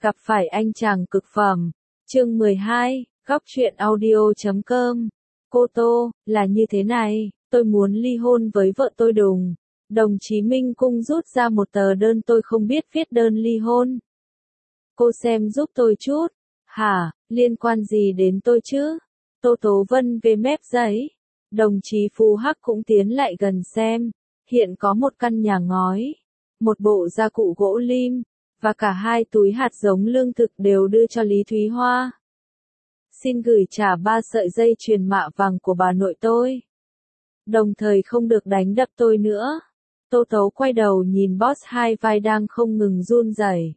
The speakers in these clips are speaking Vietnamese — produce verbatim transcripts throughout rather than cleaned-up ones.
Gặp phải anh chàng cực phẩm. Chương mười hai, góc truyện audio chấm com. Cô Tô, là như thế này, tôi muốn ly hôn với vợ tôi Đùng. Đồng chí Minh Cung rút ra một tờ đơn, tôi không biết viết đơn ly hôn. Cô xem giúp tôi chút. Hả, liên quan gì đến tôi chứ? Tô Tố Vân về mép giấy. Đồng chí Phú Hắc cũng tiến lại gần xem. Hiện có một căn nhà ngói, một bộ gia cụ gỗ lim, và cả hai túi hạt giống lương thực đều đưa cho Lý Thúy Hoa. Xin gửi trả ba sợi dây chuyền mạ vàng của bà nội tôi. Đồng thời không được đánh đập tôi nữa. Tô Tố quay đầu nhìn boss, hai vai đang không ngừng run rẩy,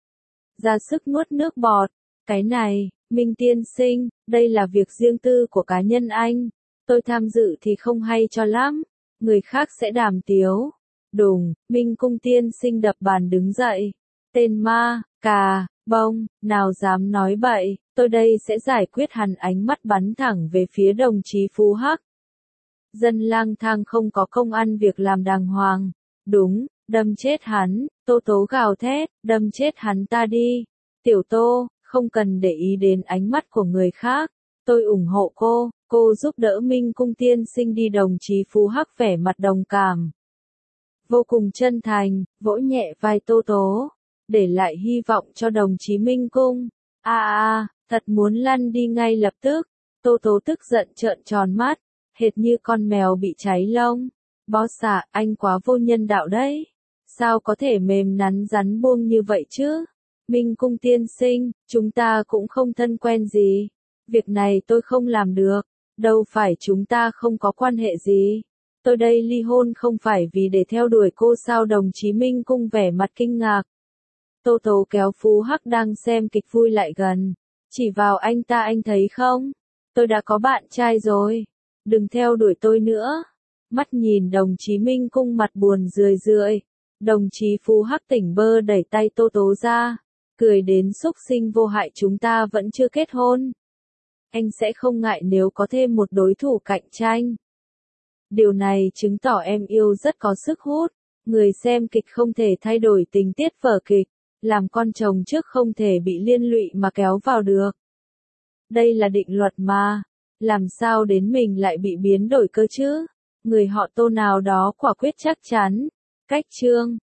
ra sức nuốt nước bọt. Cái này, Minh tiên sinh, đây là việc riêng tư của cá nhân anh. Tôi tham dự thì không hay cho lắm. Người khác sẽ đàm tiếu. Đùng, Minh Cung tiên sinh đập bàn đứng dậy. Tên ma, cà, bông, nào dám nói bậy, tôi đây sẽ giải quyết hắn. Ánh mắt bắn thẳng về phía đồng chí Phú Hắc. Dân lang thang không có công ăn việc làm đàng hoàng. Đúng, đâm chết hắn. Tô Tố gào thét, đâm chết hắn ta đi. Tiểu Tô, không cần để ý đến ánh mắt của người khác. Tôi ủng hộ cô, cô giúp đỡ Minh Cung tiên sinh đi. Đồng chí Phú Hắc vẻ mặt đồng cảm, vô cùng chân thành, vỗ nhẹ vai Tô Tố, để lại hy vọng cho đồng chí Minh Cung. A a, thật muốn lăn đi ngay lập tức. Tô Tố tức giận trợn tròn mắt, hệt như con mèo bị cháy lông. Boss à, anh quá vô nhân đạo đấy. Sao có thể mềm nắn rắn buông như vậy chứ? Minh Cung tiên sinh, chúng ta cũng không thân quen gì. Việc này tôi không làm được. Đâu phải chúng ta không có quan hệ gì. Tôi đây ly hôn không phải vì để theo đuổi cô sao? Đồng chí Minh Cung vẻ mặt kinh ngạc. Tô Tố kéo Phú Hắc đang xem kịch vui lại gần. Chỉ vào anh ta, anh thấy không? Tôi đã có bạn trai rồi. Đừng theo đuổi tôi nữa. Mắt nhìn đồng chí Minh Cung mặt buồn rười rượi. Đồng chí Phú Hắc tỉnh bơ đẩy tay Tô Tố ra. Cười đến xúc sinh vô hại, chúng ta vẫn chưa kết hôn. Anh sẽ không ngại nếu có thêm một đối thủ cạnh tranh. Điều này chứng tỏ em yêu rất có sức hút. Người xem kịch không thể thay đổi tình tiết vở kịch. Làm con chồng trước không thể bị liên lụy mà kéo vào được. Đây là định luật mà. Làm sao đến mình lại bị biến đổi cơ chứ? Người họ Tô nào đó quả quyết chắc chắn. Cách chương